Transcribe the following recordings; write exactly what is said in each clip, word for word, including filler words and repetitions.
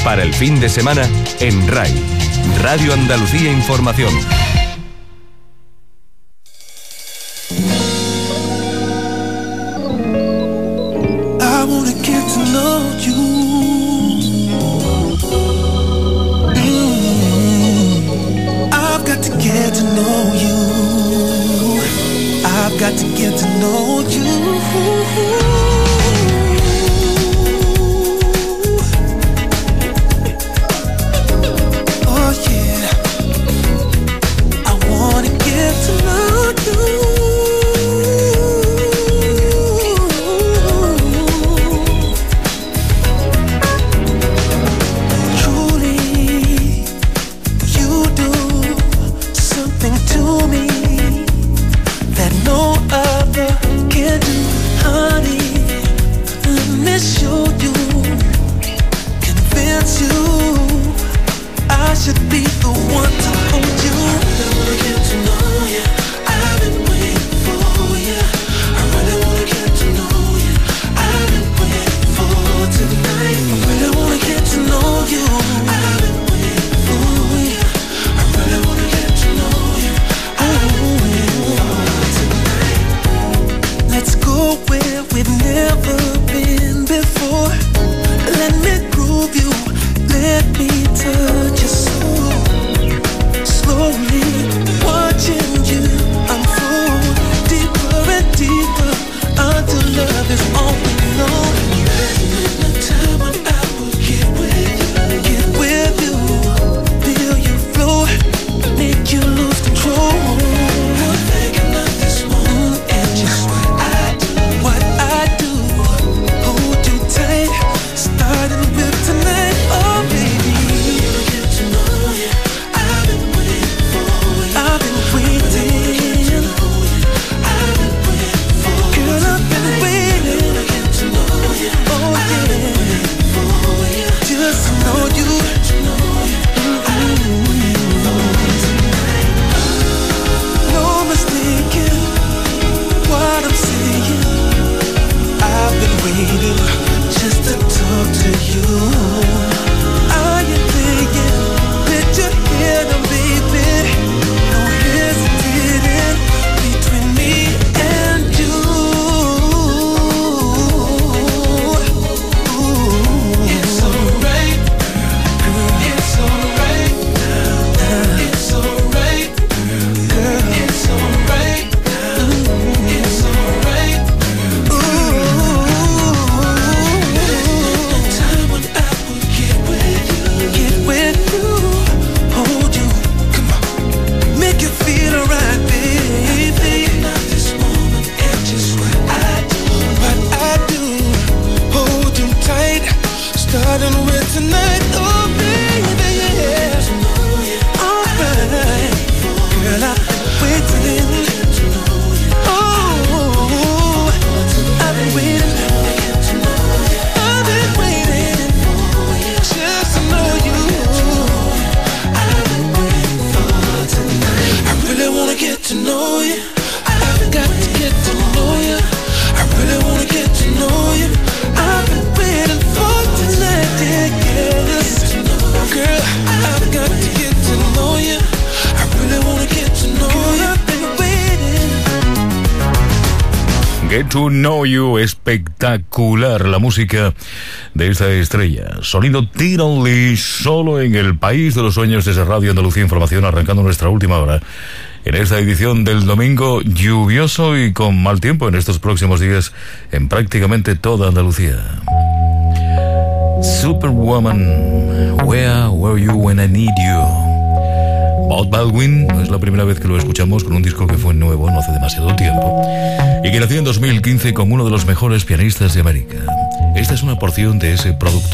Para el fin de semana en R A I, Radio Andalucía Información. I wanna get to know you. Mm. I've got to get to know you. I've got to get to know you. Get to Know You, espectacular la música de esta estrella. Sonido Tirolí, solo en el país de los sueños desde Radio Andalucía Información, arrancando nuestra última hora. En esta edición del domingo lluvioso y con mal tiempo en estos próximos días en prácticamente toda Andalucía. Superwoman, Where Were You When I Need You? Bob Baldwin, no es la primera vez que lo escuchamos con un disco que fue nuevo no hace demasiado tiempo y que nació en dos mil quince con uno de los mejores pianistas de América. Esta es una porción de ese producto.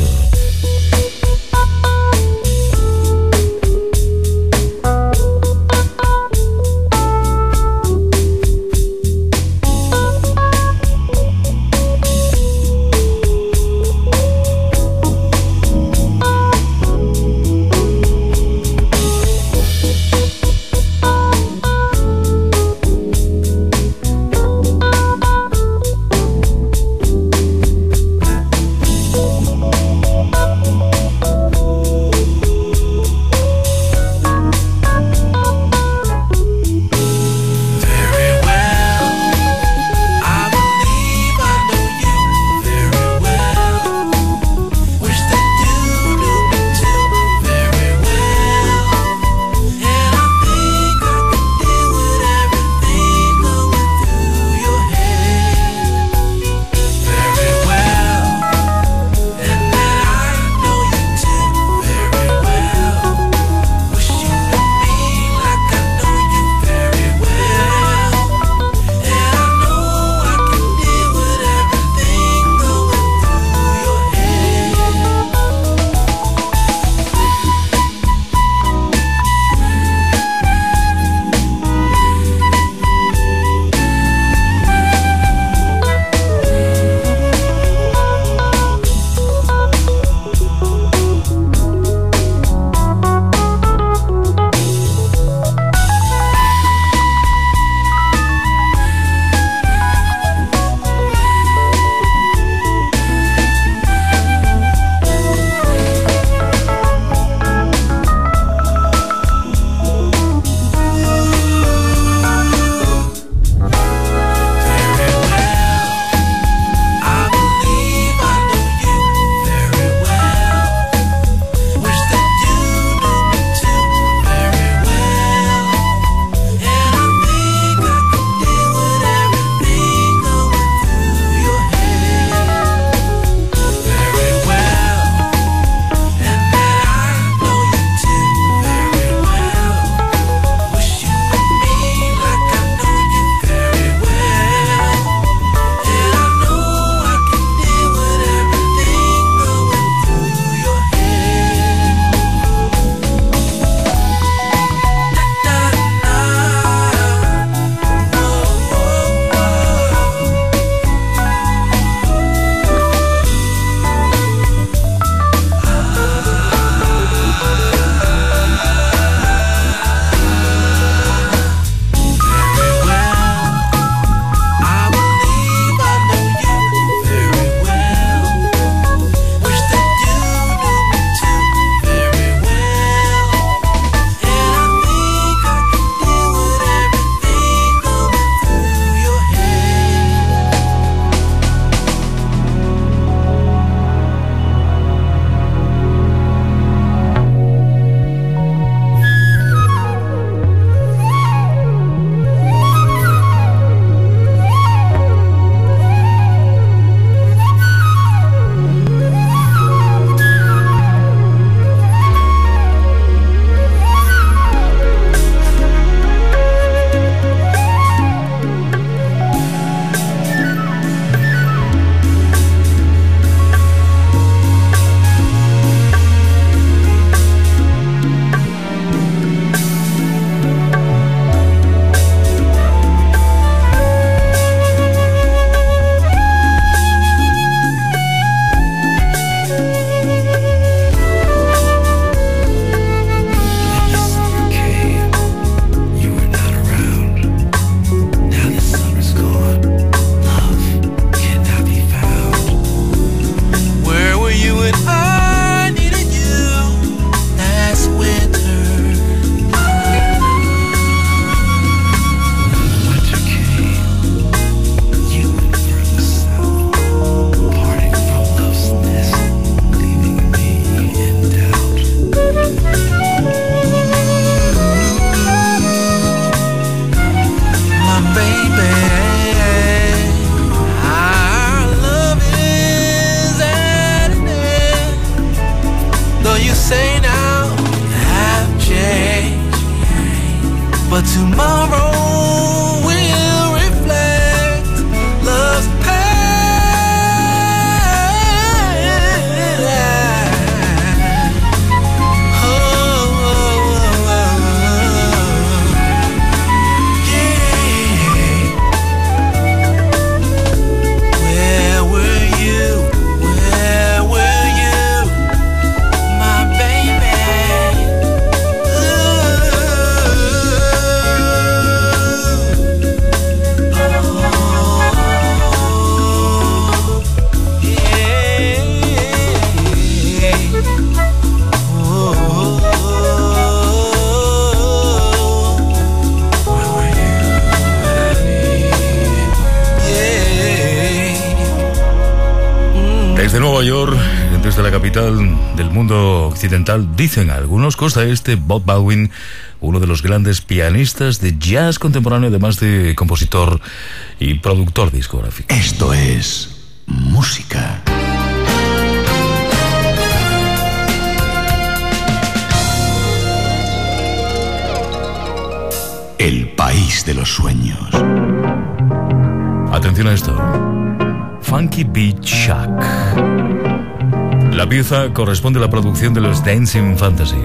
tomorrow will reflect love's path. Oh, oh, oh, oh. Yeah. Where were you? Where were you, my baby? Desde Nueva York, desde la capital del mundo occidental, dicen algunos, costa este, Bob Baldwin, uno de los grandes pianistas de jazz contemporáneo, además de compositor y productor discográfico. Esto es música. El país de los sueños. Atención a esto. Funky Beat Shack. La pieza corresponde a la producción de los Dancing Fantasy.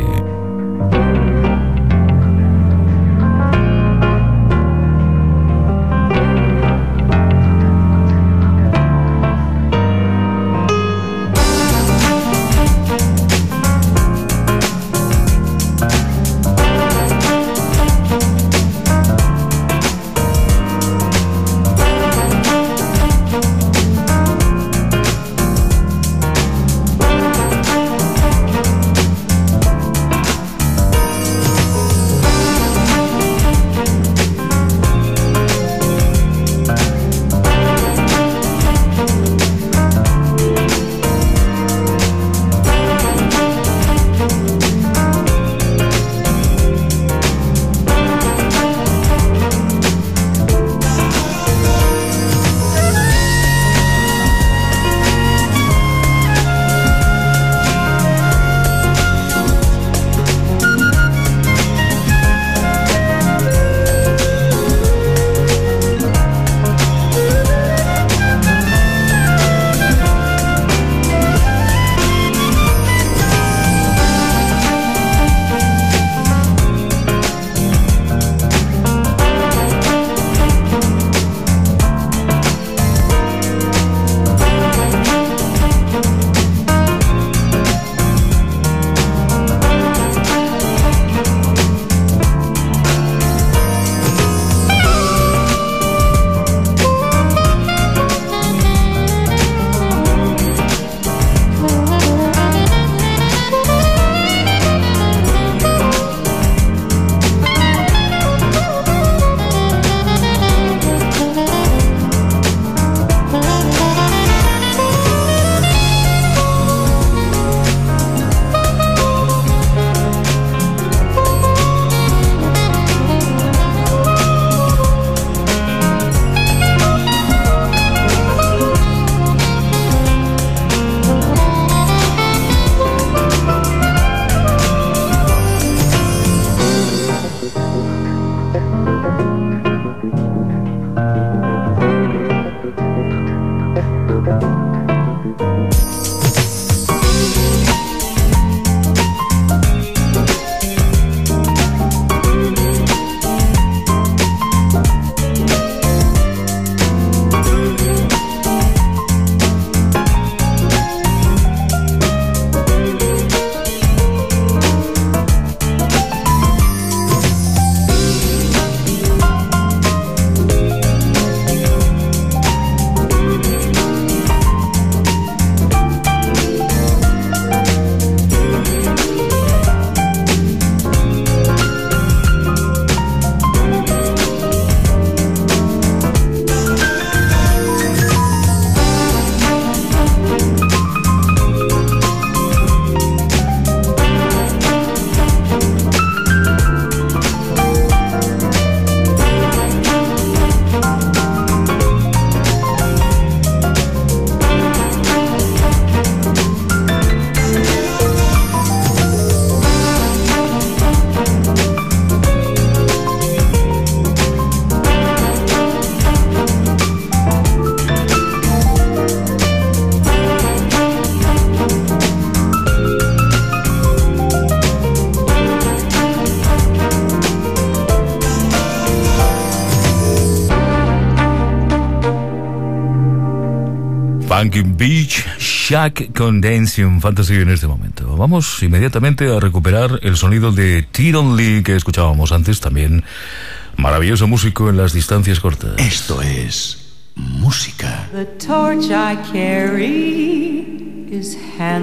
Funky Beach, Shack con Dancing Fantasy en este momento. Vamos inmediatamente a recuperar el sonido de Tyrone Lee que escuchábamos antes, también maravilloso músico en las distancias cortas. Esto es música. The torch I carry is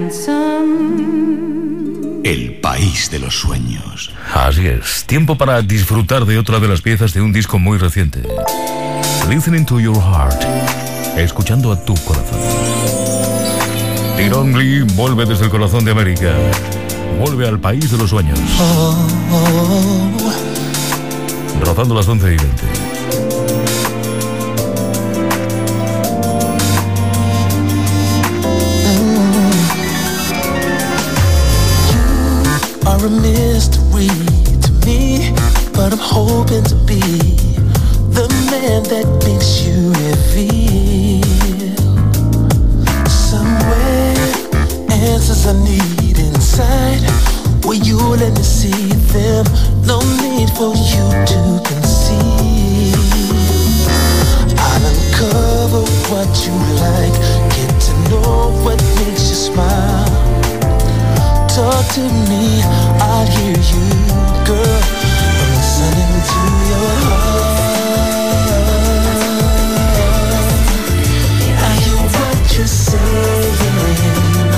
handsome. El país de los sueños. Así es, tiempo para disfrutar de otra de las piezas de un disco muy reciente. Listening to Your Heart, escuchando a tu corazón. Tyrone Lee vuelve desde el corazón de América, vuelve al país de los sueños. Oh, oh, Rozando las once y veinte. are a mystery to me, but I'm hoping to be the man that makes you reveal. Somewhere, answers I need inside. Will you let me see them? No need for you to conceal. I'll uncover what you like, get to know what makes you smile. Talk to me, I'll hear you, girl. I'm listening to your heart. I hear what you're saying.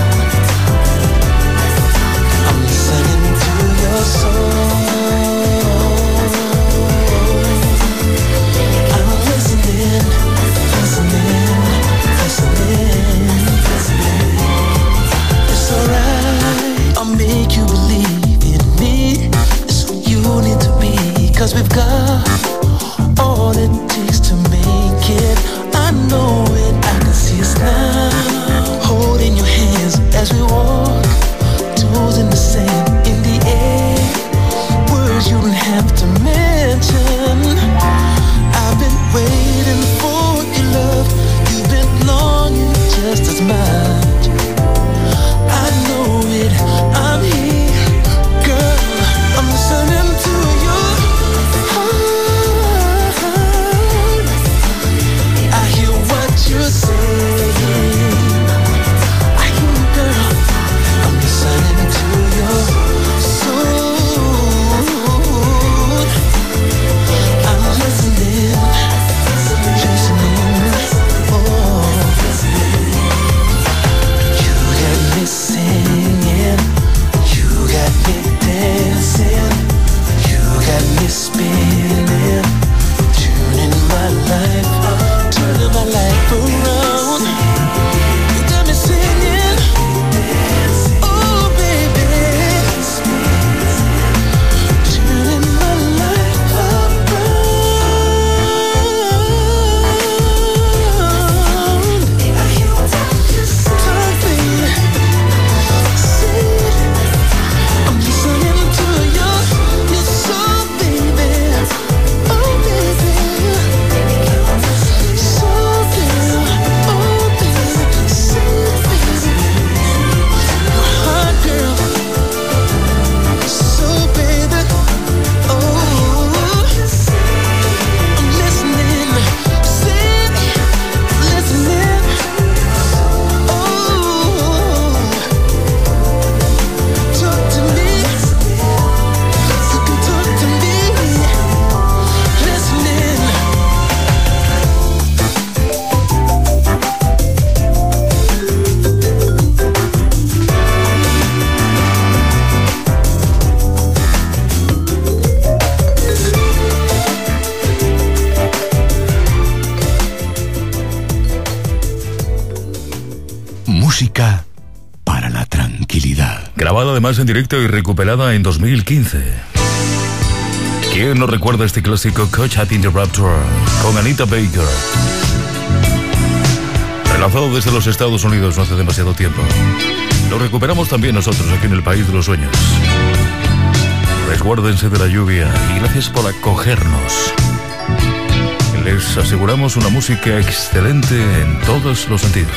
I'm listening to your soul. I'm listening, listening, listening, listening. It's alright, I'll make you believe in me. It's who you need to be, 'cause we've got all it takes to make it. I know it, I can see us now, holding your hands as we walk, toes in the sand, in the air, words you don't have to mention. I've been waiting for your love, you've been longing just as much. I know it, I'm here, girl, I'm listening to your heart. I hear what you're saying. I hear you, girl, I'm listening to your soul. I'm listening, listening, oh. You got me singing, you got me dancing, you got me spinning, tuning my life, turning my life around. You got me singing, oh baby, turning my life around. Talk, baby, say it. I'm listening to your, your soul, baby. Oh, baby. Soul, girl. Oh, baby. Say it, baby. Your heart, girl. Soul, baby. Oh, I'm listening. Say it. Listening. Oh, talk to me. You can talk to me. Listening. Música para la tranquilidad. Grabada además en directo y recuperada en dos mil quince. ¿Quién no recuerda este clásico Caught Up in the Rapture con Anita Baker? Relanzado desde los Estados Unidos no hace demasiado tiempo. Lo recuperamos también nosotros aquí en el País de los Sueños. Resguárdense de la lluvia y gracias por acogernos. Les aseguramos una música excelente en todos los sentidos.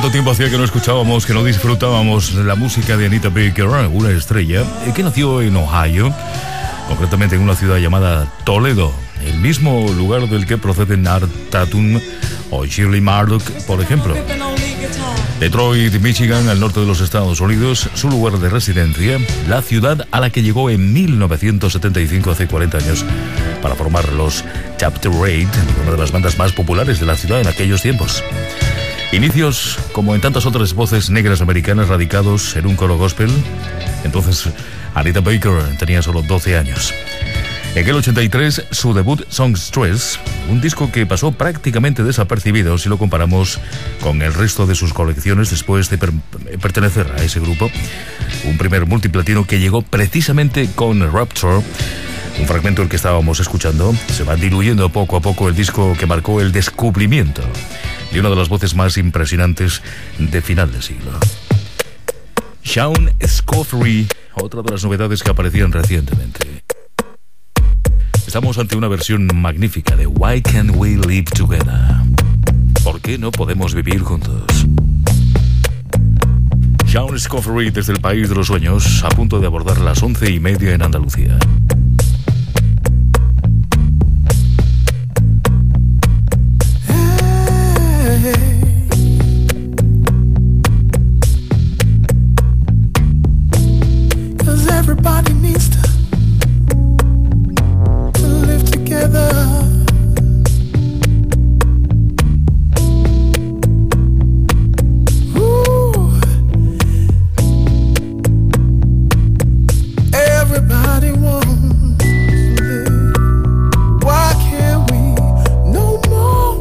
¿Cuánto tiempo hacía que no escuchábamos, que no disfrutábamos la música de Anita Baker, una estrella que nació en Ohio, concretamente en una ciudad llamada Toledo, el mismo lugar del que proceden Art Tatum o Shirley Murdoch, por ejemplo. Detroit, Michigan, al norte de los Estados Unidos, su lugar de residencia, la ciudad a la que llegó en mil novecientos setenta y cinco, hace cuarenta años, para formar los Chapter ocho, una de las bandas más populares de la ciudad en aquellos tiempos. Inicios, como en tantas otras voces negras americanas radicados en un coro gospel. Entonces, Anita Baker tenía solo doce años. En el ochenta y tres, su debut Songstress, un disco que pasó prácticamente desapercibido si lo comparamos con el resto de sus colecciones después de per pertenecer a ese grupo. Un primer multiplatino que llegó precisamente con Rapture, un fragmento del que estábamos escuchando. Se va diluyendo poco a poco el disco que marcó el descubrimiento de una de las voces más impresionantes de final de siglo. Shawn Scofield, otra de las novedades que aparecían recientemente. Estamos ante una versión magnífica de Why Can't We Live Together? ¿Por qué no podemos vivir juntos? Shawn Scofield desde el país de los sueños, a punto de abordar las once y media en Andalucía. Everybody needs to, to live together. Ooh. Everybody wants to live. Why can't we no more?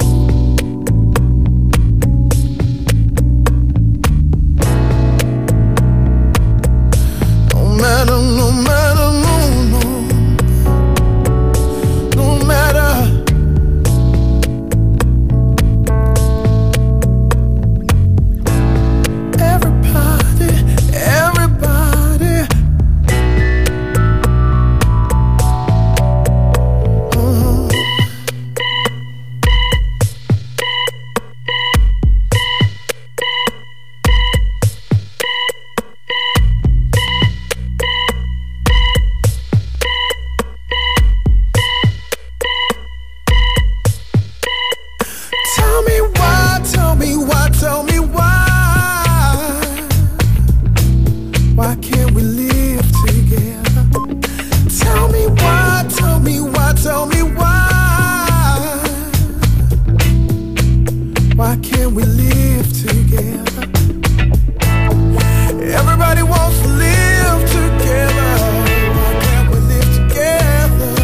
No matter, no matter, no, no, no matter. Everybody, everybody. Uh-huh. Tell me why, tell me why, tell me why. Why can't we live together? Tell me why, tell me why, tell me why. Why can't we live together? Everybody wants to live together. Why can't we live together?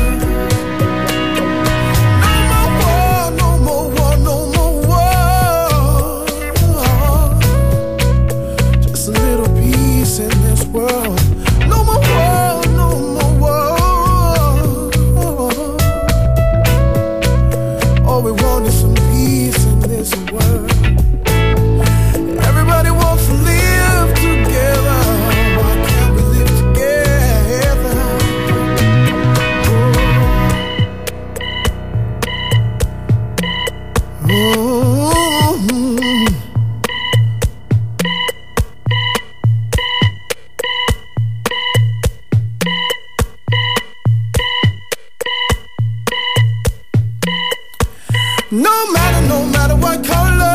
No more war, no more war, no more war. Just a little peace in this world. No more war, no more war. All we want is some peace in this world. Everybody wants to live together. Why can't we live together? Ooh. No matter, no matter what color,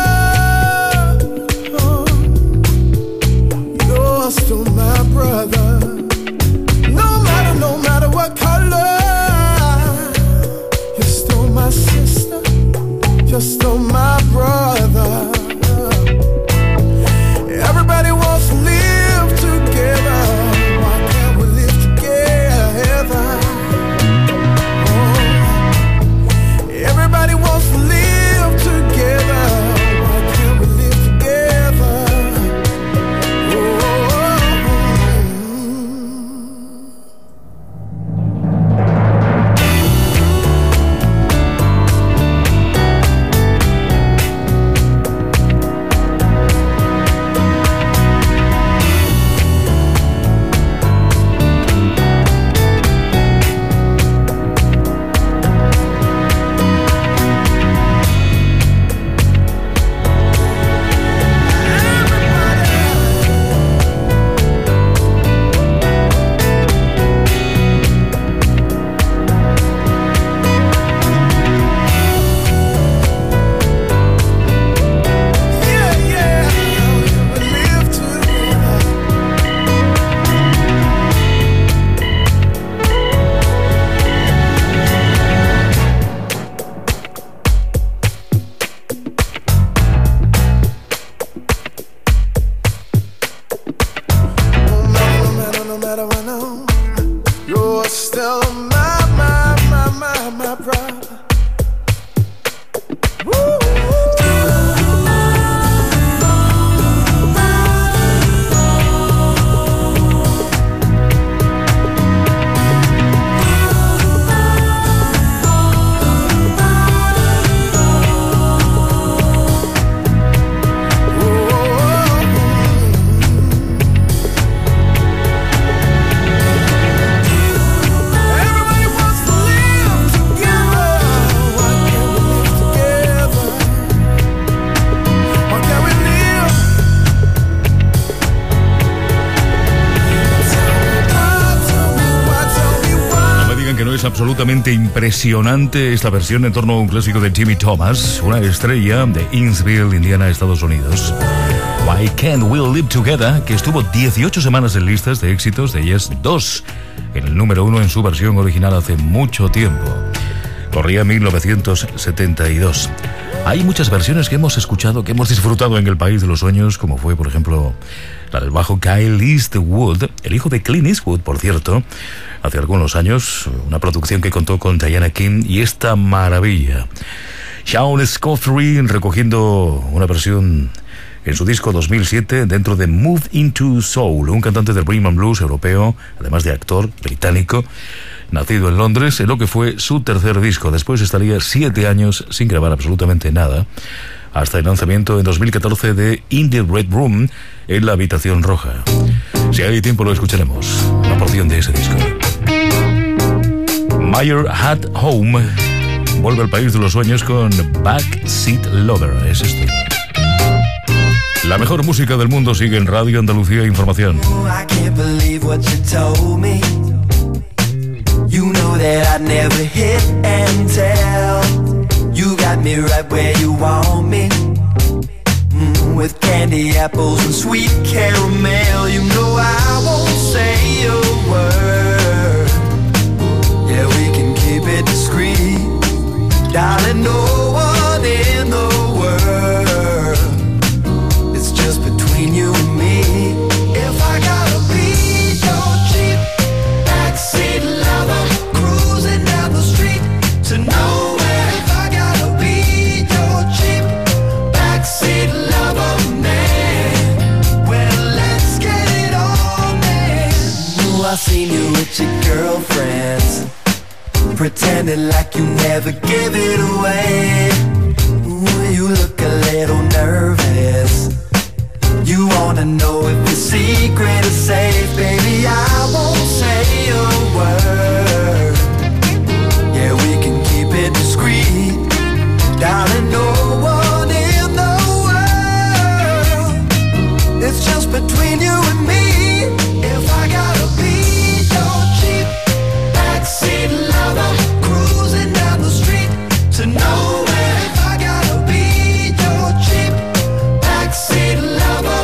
you're still my brother. No matter, no matter what color, you're still my sister. You're still my brother. Everybody wants to live together. Why can't we live together? Oh. Everybody wants to live together. absolutamente impresionante esta versión en torno a un clásico de Jimmy Thomas, una estrella de Innsville, Indiana, Estados Unidos. Why Can't We Live Together, que estuvo dieciocho semanas en listas de éxitos, de ellas dos en el número uno en su versión original hace mucho tiempo. Corría mil novecientos setenta y dos. Hay muchas versiones que hemos escuchado, que hemos disfrutado en el País de los Sueños, como fue, por ejemplo, la del bajo Kyle Eastwood, el hijo de Clint Eastwood, por cierto, hace algunos años, una producción que contó con Diana King y esta maravilla. Sean Scoffrey recogiendo una versión en su disco dos mil siete dentro de Move Into Soul, un cantante del rhythm and blues europeo, además de actor británico, nacido en Londres, en lo que fue su tercer disco. Después estaría siete años sin grabar absolutamente nada, hasta el lanzamiento en dos mil catorce de In the Red Room, en la habitación roja. Si hay tiempo lo escucharemos, una porción de ese disco. Meyer at Home vuelve al País de los Sueños con Backseat Lover. Es esto. La mejor música del mundo sigue en Radio Andalucía Información. You know that I never hit and tell. You got me right where you want me, mm, with candy apples and sweet caramel. You know I won't say a word. Yeah, we can keep it discreet, darling. No one in the world. It's just between you and me. If I gotta be your cheap backseat lover, cruising down the street to nowhere. If I gotta be your cheap backseat lover, man, well, let's get it on, man. Ooh, I seen you with your girlfriends, pretending like you never give it away. Ooh, you look a little nervous. You wanna know if the secret is safe, baby. I won't say a word. Yeah, we can keep it discreet, darling. No one in the world. It's just between you and me. If I gotta be your cheap backseat lover, cruising down the street to nowhere. If I gotta be your cheap backseat lover,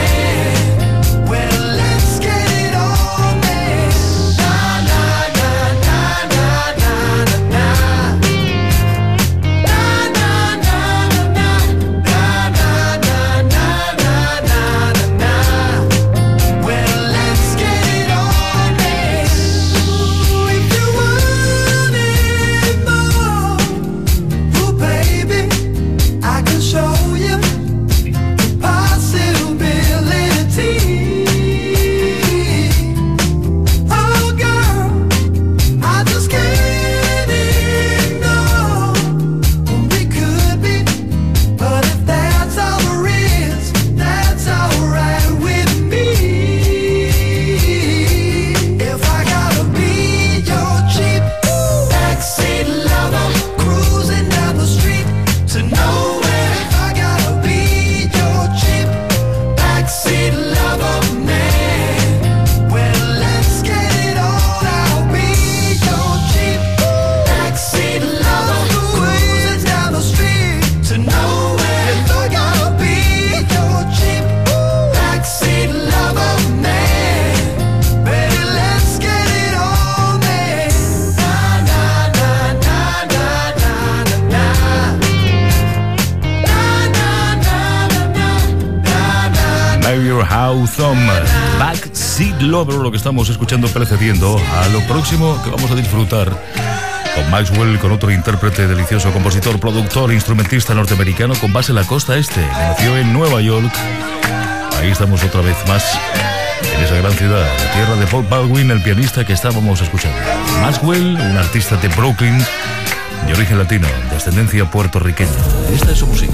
Backseat Lover, lo que estamos escuchando precediendo a lo próximo que vamos a disfrutar con Maxwell, con otro intérprete delicioso, compositor, productor, instrumentista norteamericano con base en la costa este, que nació en Nueva York. Ahí estamos otra vez más en esa gran ciudad, la tierra de Bob Baldwin, el pianista que estábamos escuchando. Maxwell, un artista de Brooklyn de origen latino, de ascendencia puertorriqueña. Esta es su música.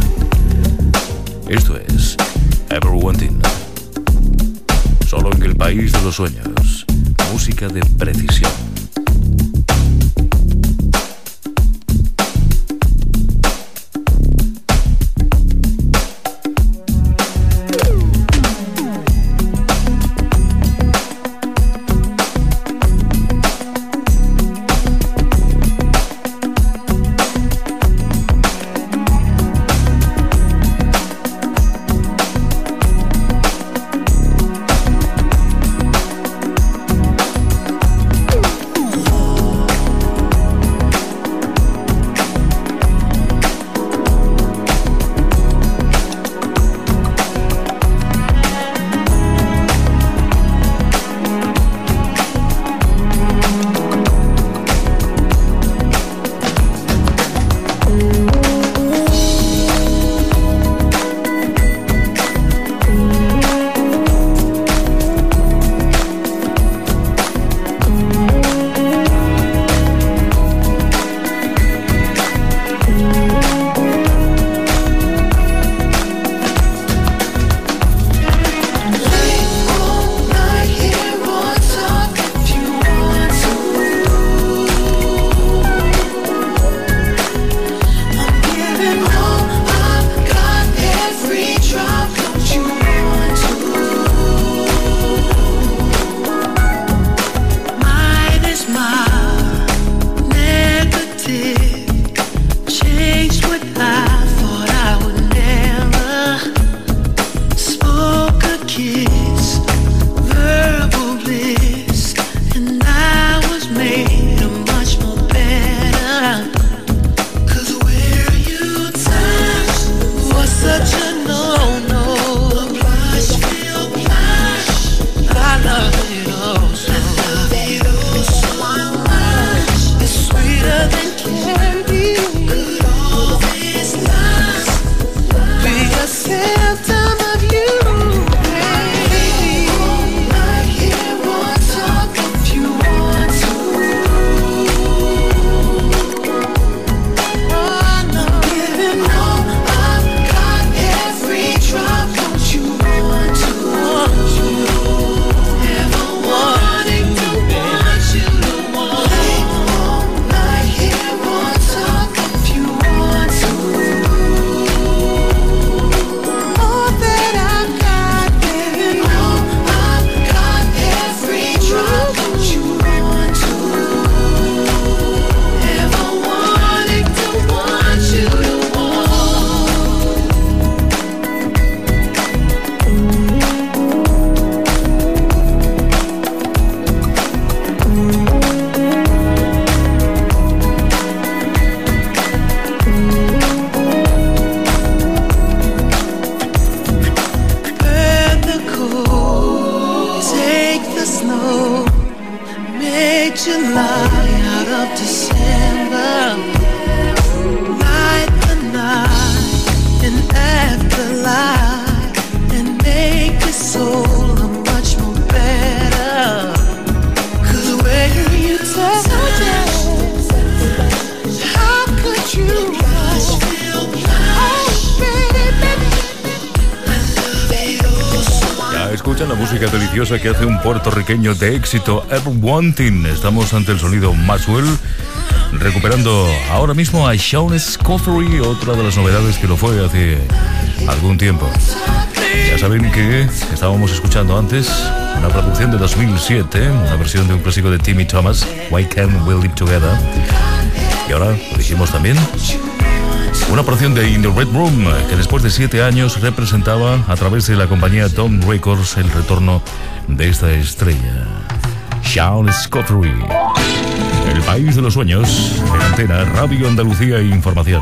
Esto es Ever Wanting. Solo en el País de los Sueños. Música de precisión. música, la música deliciosa que hace un puertorriqueño de éxito, Ed Wanting. Estamos ante el sonido Maxwell, recuperando ahora mismo a Sean Scoffery, otra de las novedades que lo fue hace algún tiempo. Ya saben que estábamos escuchando antes una producción de dos mil siete, una versión de un clásico de Timmy Thomas, Why Can't We Live Together. Y ahora lo dijimos también, una porción de In the Red Room, que después de siete años representaba a través de la compañía Tom Records el retorno de esta estrella, Sean Scoffery. El país de los sueños, en Antena, Radio Andalucía e Información.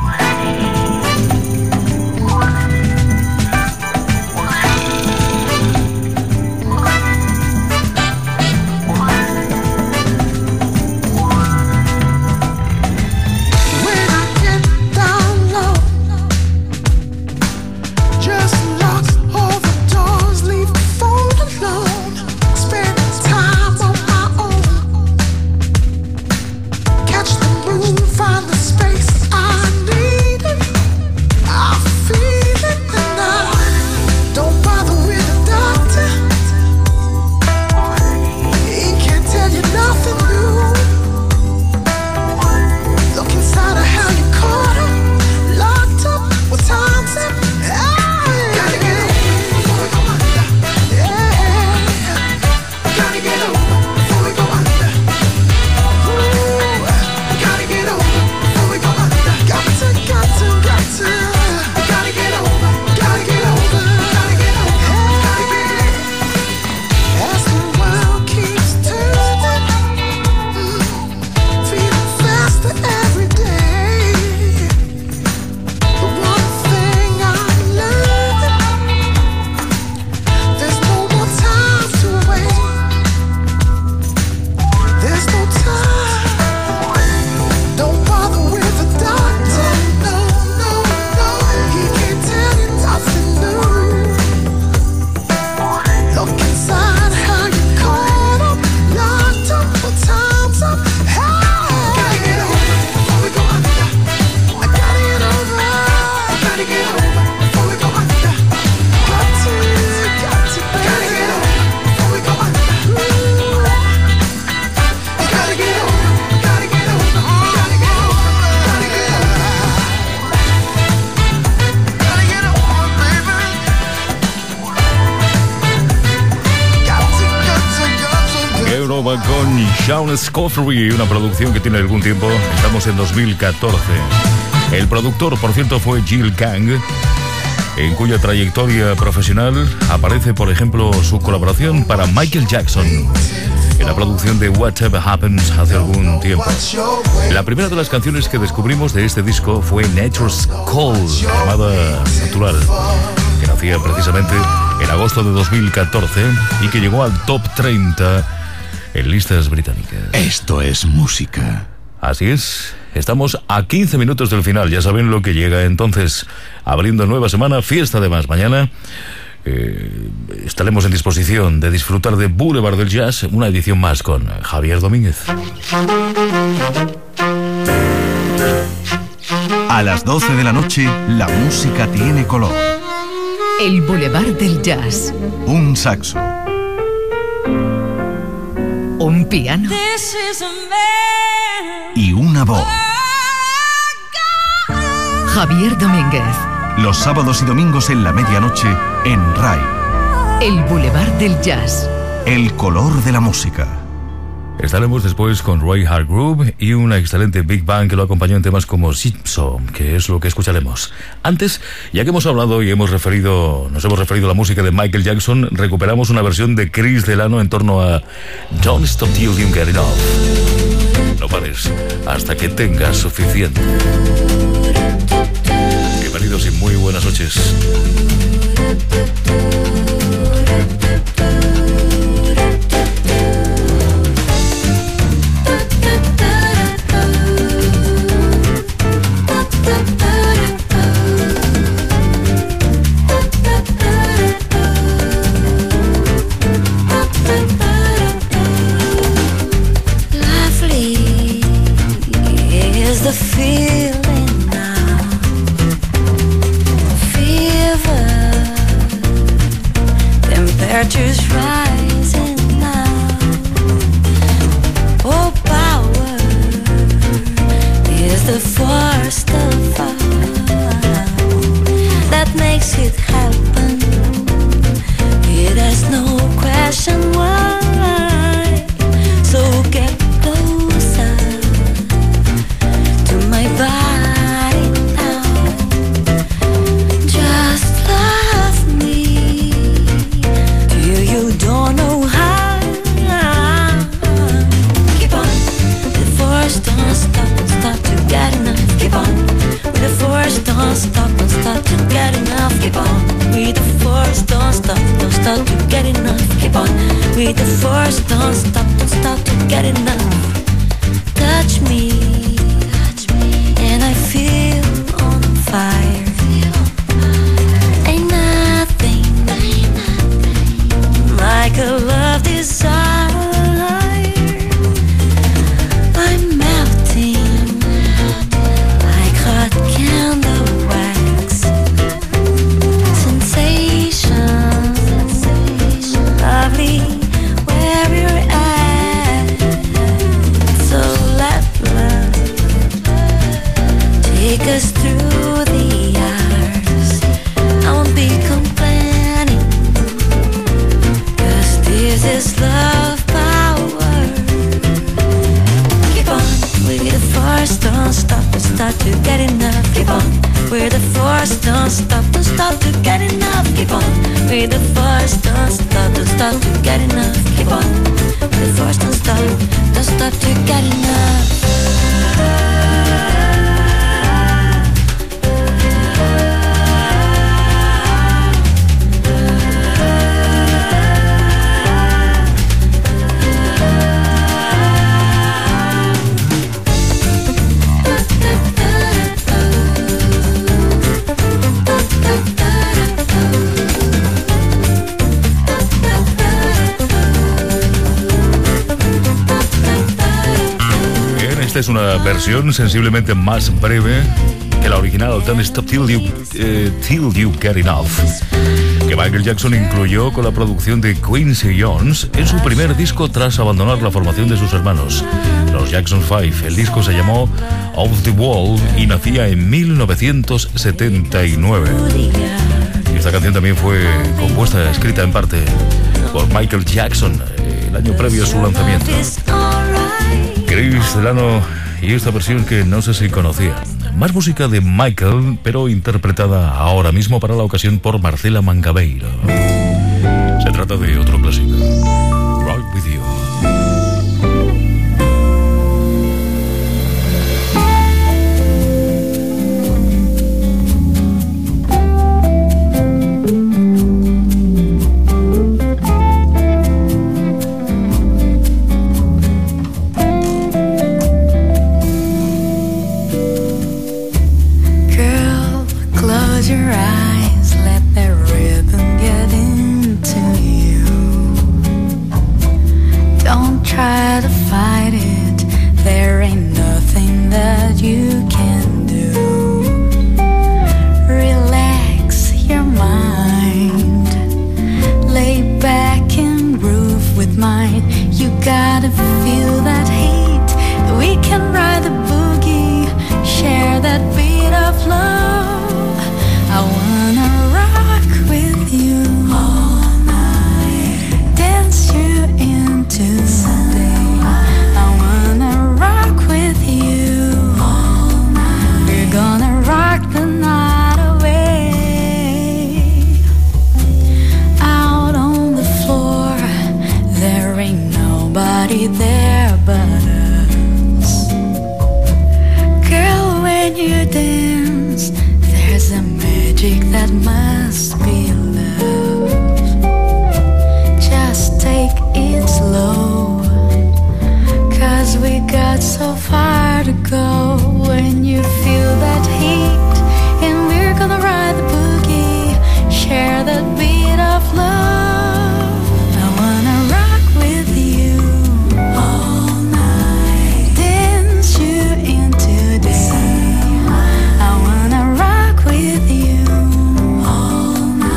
Con Sean Scoffery, una producción que tiene algún tiempo. Estamos en dos mil catorce. El productor, por cierto, fue Jill Kang, en cuya trayectoria profesional aparece, por ejemplo, su colaboración para Michael Jackson en la producción de Whatever Happens hace algún tiempo. La primera de las canciones que descubrimos de este disco fue Nature's Call, llamada Natural, que nacía precisamente en agosto de dos mil catorce y que llegó al top treinta en listas británicas. Esto es música. Así es, estamos a quince minutos del final, ya saben lo que llega entonces, abriendo nueva semana, fiesta de más mañana. Eh, estaremos en disposición de disfrutar de Boulevard del Jazz, una edición más con Javier Domínguez. A las doce de la noche, la música tiene color. El Boulevard del Jazz. Un saxo. Un piano. Y una voz. Javier Domínguez. Los sábados y domingos en la medianoche en RAI. El Boulevard del Jazz. El color de la música. Estaremos después con Roy Hargrove y una excelente Big Band que lo acompañó en temas como Gypsum, que es lo que escucharemos. Antes, ya que hemos hablado y hemos referido, nos hemos referido a la música de Michael Jackson, recuperamos una versión de Chris Delano en torno a Don't Stop Till You Get Enough. No pares hasta que tengas suficiente. Bienvenidos y muy buenas noches. The feeling now, fever with the force. Don't stop, don't stop to get enough. Touch me, touch me, and I feel on fire. Ain't nothing, ain't nothing like a love desire. I'm melting like hot candle wax. Sensation, lovely where we're at. So let love take us through the hours. I won't be complaining, 'cause this is love power. Keep on with the force, don't stop, don't stop to get enough. Keep on with the force, don't stop, don't stop to get enough. Keep on with the force, don't stop, don't stop to get enough. Keep on with the force, don't stop, don't stop to get enough. Esta es una versión sensiblemente más breve que la original, Don't Stop Till You, eh, Till You Get Enough, que Michael Jackson incluyó con la producción de Quincy Jones en su primer disco tras abandonar la formación de sus hermanos, los Jackson Five. El disco se llamó Off the Wall y nacía en mil novecientos setenta y nueve. Y esta canción también fue compuesta, escrita en parte por Michael Jackson el año previo a su lanzamiento. Chris Delano y esta versión que no sé si conocía. Más música de Michael, pero interpretada ahora mismo para la ocasión por Marcela Mangabeira. Se trata de otro clásico, Right With You. All night.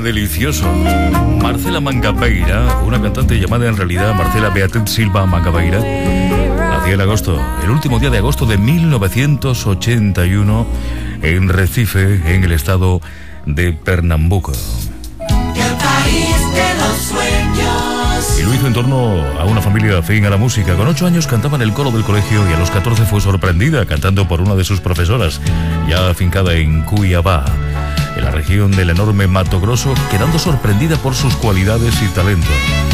delicioso. Marcela Mangabeira, una cantante llamada en realidad Marcela Beatriz Silva Mangabeira, nació en agosto, el último día de agosto de mil novecientos ochenta y uno, en Recife, en el estado de Pernambuco. El país de los sueños. Y lo hizo en torno a una familia afín a la música. Con ocho años cantaba en el coro del colegio y a los catorce fue sorprendida cantando por una de sus profesoras, ya afincada en Cuiabá, en la región del enorme Mato Grosso, quedando sorprendida por sus cualidades y talento.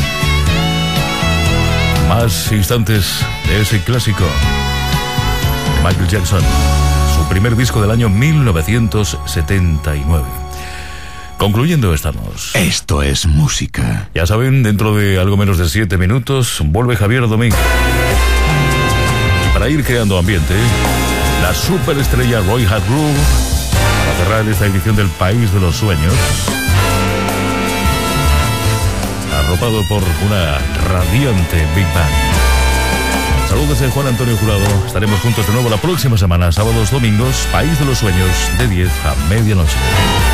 Más instantes de ese clásico de Michael Jackson, su primer disco del año mil novecientos setenta y nueve. Concluyendo estamos. Esto es música. Ya saben, dentro de algo menos de siete minutos vuelve Javier Domínguez. Y para ir creando ambiente, la superestrella Roy Hargrove, para cerrar esta edición del País de los Sueños, arropado por una radiante Big Bang. Saludos de Juan Antonio Jurado. Estaremos juntos de nuevo la próxima semana, sábados, domingos, País de los Sueños, de diez a medianoche.